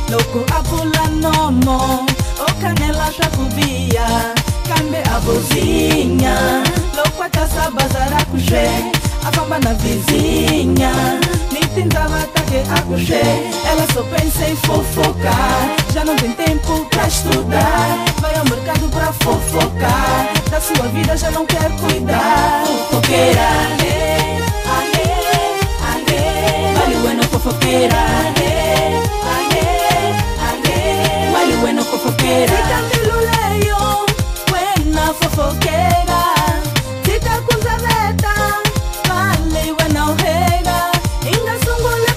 Louco a pula nomo, o canela chacubia, cambe a bozinha. Louco a taça bazar a coxê, a fama na vizinha. Me tentava ataque a coxê, ela só pensa em fofocar. Já não tem tempo pra estudar, vai ao mercado pra fofocar. Da sua vida já não quer cuidar. Fofoqueira, ale, ale, ale. Vale bueno fofoqueira, ale, ale, ale. Vale bueno fofoqueira. Fica miluleio, buena fofoqueira. Fica com zaveta, vale buena ojera. Inga sungule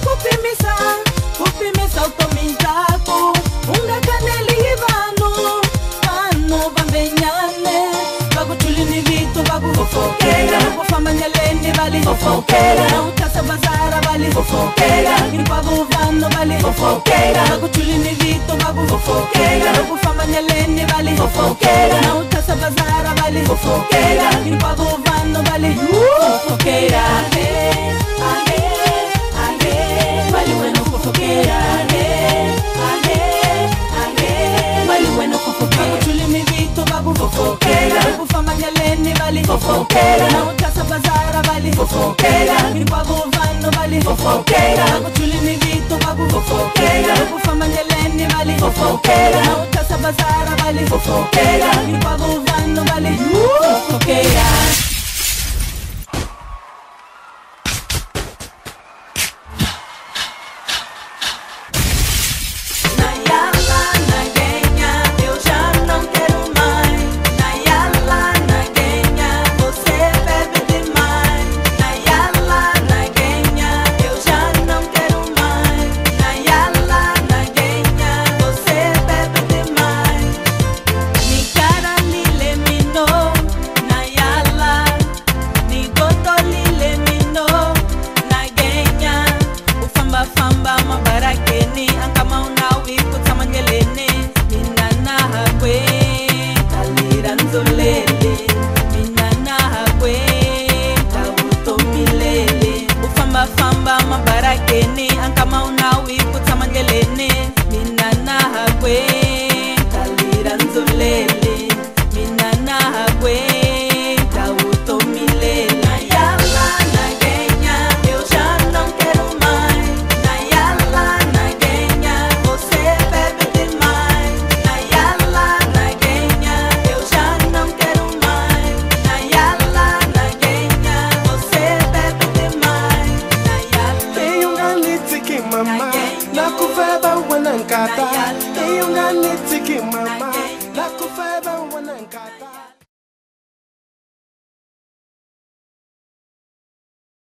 kupimisa utomizaku. Unga kaneli hivanu, mano bambenyane. Bagu chulini vitu, bagu fofoqueira. Bagu fama nyaleni, vale fofoqueira. Não caça bazara, vale fofoqueira. Bagu vano, vale fofoqueira. Bagu chulini vitu, bagu fofoqueira. Bagu fama nyaleni, vale fofoqueira. Não caça bazara, vale fofoqueira. Bagu vano, vale fofoqueira. Ale, ale, ale. Vale bueno fofoqueira. Ale, ale, ale. Vale bueno fofoqueira. Bagu chulini vitu, bagu fofoqueira. Bagu fama nyaleni, vale fofoqueira. Não caça bazara, vale fofoqueira. Bagu vano, vale fofoqueira. Bagu chulini vitu, bagu fofoqueira. Bagu fama nyaleni, vale fofoqueira. Não caça bazara, vale fofoqueira. Bagu vano, vale fofoqueira. Nakufeba wanangkata, iyong ganit sige mama. Nakufeba wanangkata.